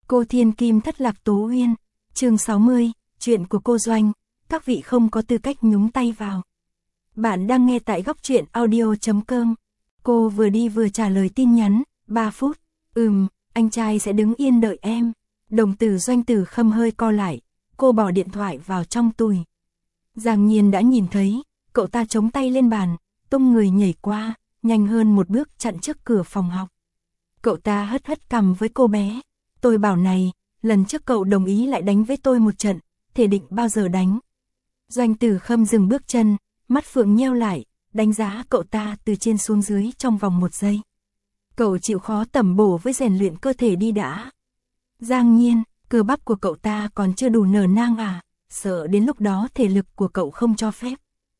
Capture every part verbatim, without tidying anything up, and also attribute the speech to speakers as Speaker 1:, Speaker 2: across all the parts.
Speaker 1: Cô Thiên Kim thất lạc Tố Uyên, chương sáu mươi, chuyện của cô Doanh, các vị không có tư cách nhúng tay vào. Bạn đang nghe tại góc truyện audio chấm com. Cô vừa đi vừa trả lời tin nhắn, ba phút, ừm, anh trai sẽ đứng yên đợi em. Đồng tử Doanh Tử Khâm hơi co lại, cô bỏ điện thoại vào trong túi. Giang Nhiên đã nhìn thấy, cậu ta chống tay lên bàn, tung người nhảy qua, nhanh hơn một bước chặn trước cửa phòng học. Cậu ta hất hất cằm với cô bé, tôi bảo này, lần trước cậu đồng ý lại đánh với tôi một trận, thể định bao giờ đánh. Doanh Tử Khâm dừng bước chân, mắt phượng nheo lại, đánh giá cậu ta từ trên xuống dưới trong vòng một giây. Cậu chịu khó tẩm bổ với rèn luyện cơ thể đi đã. Giang Nhiên, cơ bắp của cậu ta còn chưa đủ nở nang à, sợ đến lúc đó thể lực của cậu không cho phép.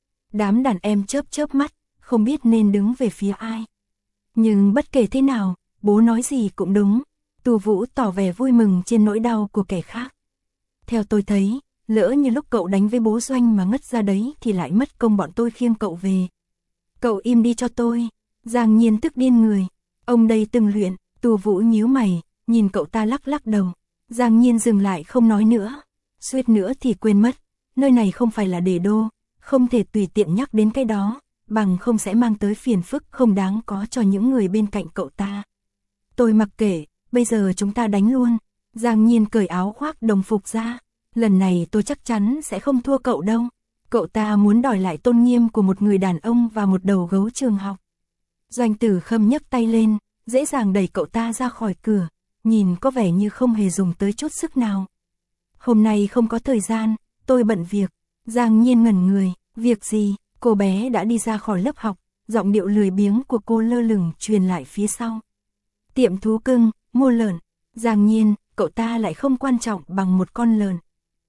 Speaker 1: Đám đàn em chớp chớp mắt, không biết nên đứng về phía ai. Nhưng bất kể thế nào, bố nói gì cũng đúng. Tu Vũ tỏ vẻ vui mừng trên nỗi đau của kẻ khác. Theo tôi thấy, lỡ như lúc cậu đánh với bố Doanh mà ngất ra đấy thì lại mất công bọn tôi khiêng cậu về. Cậu im đi cho tôi. Giang Nhiên tức điên người. Ông đây từng luyện. Tu Vũ nhíu mày, nhìn cậu ta lắc lắc đầu. Giang Nhiên dừng lại không nói nữa. Suýt nữa thì quên mất, nơi này không phải là Đề Đô, không thể tùy tiện nhắc đến cái đó, bằng không sẽ mang tới phiền phức không đáng có cho những người bên cạnh cậu ta. Tôi mặc kệ, bây giờ chúng ta đánh luôn. Giang Nhiên cởi áo khoác đồng phục ra. Lần này tôi chắc chắn sẽ không thua cậu đâu. Cậu ta muốn đòi lại tôn nghiêm của một người đàn ông và một đầu gấu trường học. Doanh Tử Khâm nhấc tay lên, dễ dàng đẩy cậu ta ra khỏi cửa, nhìn có vẻ như không hề dùng tới chút sức nào. Hôm nay không có thời gian, tôi bận việc. Giang Nhiên ngẩn người, việc gì? Cô bé đã đi ra khỏi lớp học, giọng điệu lười biếng của cô lơ lửng truyền lại phía sau. Tiệm thú cưng, mua lợn. Giang Nhiên, cậu ta lại không quan trọng bằng một con lợn.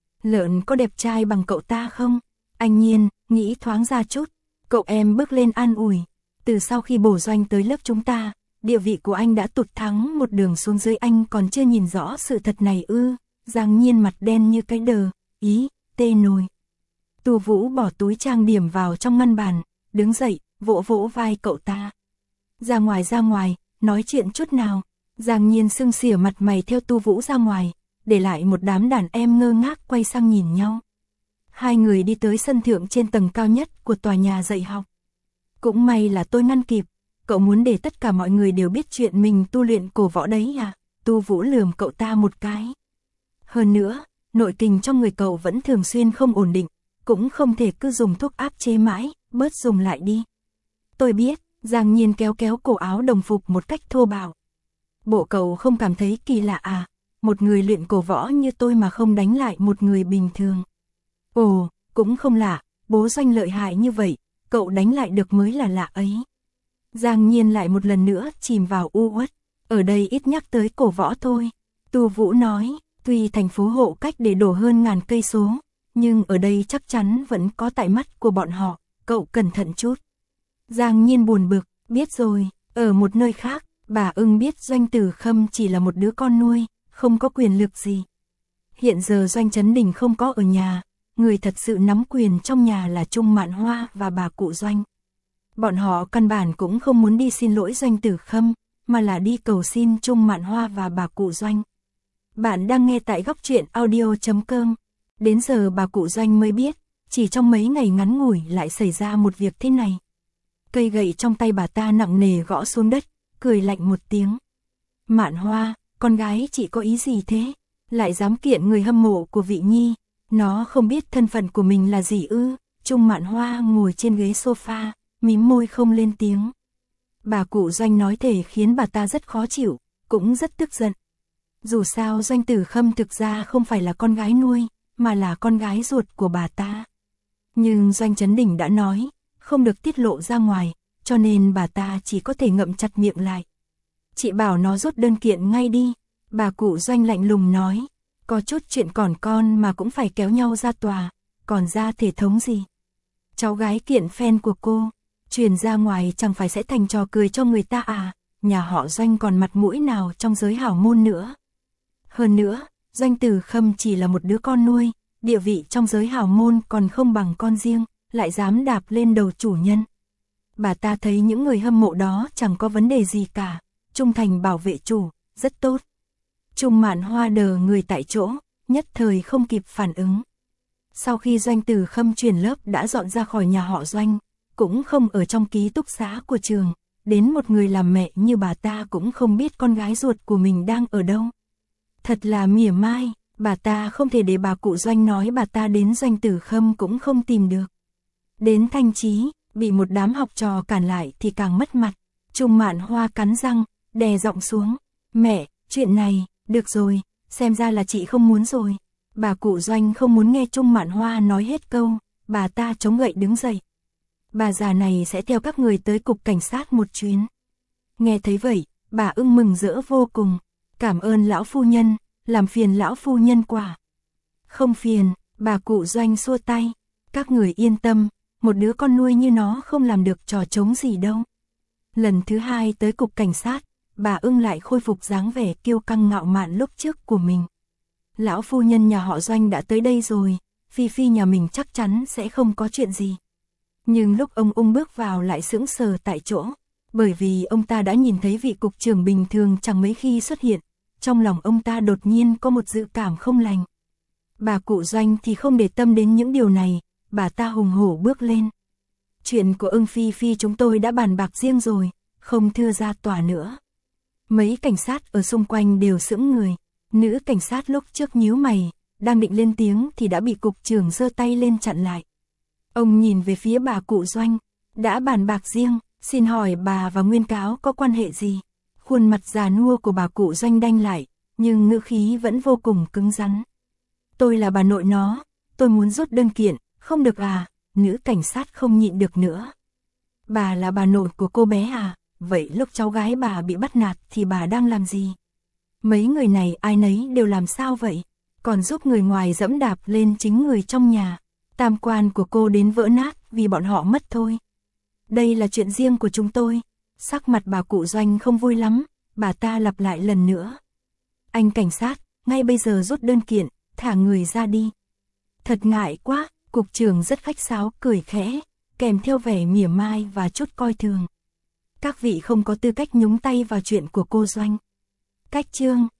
Speaker 1: Lợn có đẹp trai bằng cậu ta không? Anh Nhiên, nghĩ thoáng ra chút. Cậu em bước lên an ủi. Từ sau khi bổ Doanh tới lớp chúng ta, địa vị của anh đã tụt thắng một đường xuống dưới, anh còn chưa nhìn rõ sự thật này ư? Giang Nhiên mặt đen như cái đờ, ý, tê nồi. Tu Vũ bỏ túi trang điểm vào trong ngăn bàn, đứng dậy, vỗ vỗ vai cậu ta. Ra ngoài ra ngoài, nói chuyện chút nào. Giang Nhiên sưng xỉa mặt mày theo Tu Vũ ra ngoài, để lại một đám đàn em ngơ ngác quay sang nhìn nhau. Hai người đi tới sân thượng trên tầng cao nhất của tòa nhà dạy học. Cũng may là tôi ngăn kịp, cậu muốn để tất cả mọi người đều biết chuyện mình tu luyện cổ võ đấy à? Tu Vũ lườm cậu ta một cái. Hơn nữa, nội kình trong người cậu vẫn thường xuyên không ổn định, cũng không thể cứ dùng thuốc áp chế mãi, bớt dùng lại đi. Tôi biết. Giang Nhiên kéo kéo cổ áo đồng phục một cách thô bạo. Bộ cậu không cảm thấy kỳ lạ à? Một người luyện cổ võ như tôi mà không đánh lại một người bình thường. Ồ, cũng không lạ, bố Doanh lợi hại như vậy, cậu đánh lại được mới là lạ ấy. Giang Nhiên lại một lần nữa chìm vào u uất. Ở đây ít nhắc tới cổ võ thôi. Tu Vũ nói, tuy thành phố Hộ cách để đổ hơn ngàn cây số, nhưng ở đây chắc chắn vẫn có tại mắt của bọn họ, cậu cẩn thận chút. Giang Nhiên buồn bực, biết rồi, ở một nơi khác, bà ưng biết Doanh Tử Khâm chỉ là một đứa con nuôi, không có quyền lực gì. Hiện giờ Doanh Trấn Đình không có ở nhà, người thật sự nắm quyền trong nhà là Trung Mạn Hoa và bà cụ Doanh. Bọn họ căn bản cũng không muốn đi xin lỗi Doanh Tử Khâm, mà là đi cầu xin Trung Mạn Hoa và bà cụ Doanh. Bạn đang nghe tại góc truyện audio chấm com. Đến giờ bà cụ Doanh mới biết, chỉ trong mấy ngày ngắn ngủi lại xảy ra một việc thế này. Cây gậy trong tay bà ta nặng nề gõ xuống đất, cười lạnh một tiếng. Mạn Hoa, con gái chị có ý gì thế? Lại dám kiện người hâm mộ của Vị Nhi, nó không biết thân phận của mình là gì ư? Trung Mạn Hoa ngồi trên ghế sofa, mím môi không lên tiếng. Bà cụ Doanh nói thể khiến bà ta rất khó chịu, cũng rất tức giận. Dù sao Doanh Tử Khâm thực ra không phải là con gái nuôi, mà là con gái ruột của bà ta. Nhưng Doanh Trấn Đình đã nói, không được tiết lộ ra ngoài, cho nên bà ta chỉ có thể ngậm chặt miệng lại. Chị bảo nó rút đơn kiện ngay đi. Bà cụ Doanh lạnh lùng nói, có chút chuyện còn con mà cũng phải kéo nhau ra tòa, còn ra thể thống gì. Cháu gái kiện fan của cô, truyền ra ngoài chẳng phải sẽ thành trò cười cho người ta à? Nhà họ Doanh còn mặt mũi nào trong giới hảo môn nữa. Hơn nữa, Doanh Tử Khâm chỉ là một đứa con nuôi, địa vị trong giới hảo môn còn không bằng con riêng, lại dám đạp lên đầu chủ nhân. Bà ta thấy những người hâm mộ đó chẳng có vấn đề gì cả, trung thành bảo vệ chủ, rất tốt. Trung Mạn Hoa đờ người tại chỗ, nhất thời không kịp phản ứng. Sau khi Doanh Tử Khâm chuyển lớp đã dọn ra khỏi nhà họ Doanh, cũng không ở trong ký túc xá của trường, đến một người làm mẹ như bà ta cũng không biết con gái ruột của mình đang ở đâu. Thật là mỉa mai, bà ta không thể để bà cụ Doanh nói bà ta đến Doanh Tử Khâm cũng không tìm được. Đến Thanh Chí, bị một đám học trò cản lại thì càng mất mặt. Trung Mạn Hoa cắn răng, đè giọng xuống. Mẹ, chuyện này, được rồi, xem ra là chị không muốn rồi. Bà cụ Doanh không muốn nghe Trung Mạn Hoa nói hết câu, bà ta chống gậy đứng dậy. Bà già này sẽ theo các người tới cục cảnh sát một chuyến. Nghe thấy vậy, bà ưng mừng rỡ vô cùng. Cảm ơn lão phu nhân, làm phiền lão phu nhân quả. Không phiền, bà cụ Doanh xua tay. Các người yên tâm, một đứa con nuôi như nó không làm được trò trống gì đâu. Lần thứ hai tới cục cảnh sát, bà ưng lại khôi phục dáng vẻ kiêu căng ngạo mạn lúc trước của mình. Lão phu nhân nhà họ Doanh đã tới đây rồi, Phi Phi nhà mình chắc chắn sẽ không có chuyện gì. Nhưng lúc ông ung bước vào lại sững sờ tại chỗ, bởi vì ông ta đã nhìn thấy vị cục trưởng bình thường chẳng mấy khi xuất hiện, trong lòng ông ta đột nhiên có một dự cảm không lành. Bà cụ Doanh thì không để tâm đến những điều này, bà ta hùng hổ bước lên. Chuyện của ưng Phi Phi chúng tôi đã bàn bạc riêng rồi, không thưa ra tòa nữa. Mấy cảnh sát ở xung quanh đều sững người, nữ cảnh sát lúc trước nhíu mày, đang định lên tiếng thì đã bị cục trưởng giơ tay lên chặn lại. Ông nhìn về phía bà cụ Doanh, đã bàn bạc riêng, xin hỏi bà và Nguyên Cáo có quan hệ gì? Khuôn mặt già nua của bà cụ Doanh đanh lại, nhưng ngữ khí vẫn vô cùng cứng rắn. Tôi là bà nội nó, tôi muốn rút đơn kiện, không được à? Nữ cảnh sát không nhịn được nữa. Bà là bà nội của cô bé à? Vậy lúc cháu gái bà bị bắt nạt thì bà đang làm gì? Mấy người này ai nấy đều làm sao vậy? Còn giúp người ngoài dẫm đạp lên chính người trong nhà. Tam quan của cô đến vỡ nát vì bọn họ mất thôi. Đây là chuyện riêng của chúng tôi. Sắc mặt bà cụ Doanh không vui lắm, bà ta lặp lại lần nữa. Anh cảnh sát, ngay bây giờ rút đơn kiện, thả người ra đi. Thật ngại quá, cục trưởng rất khách sáo cười khẽ, kèm theo vẻ mỉa mai và chút coi thường. Các vị không có tư cách nhúng tay vào chuyện của cô Doanh. Cách chương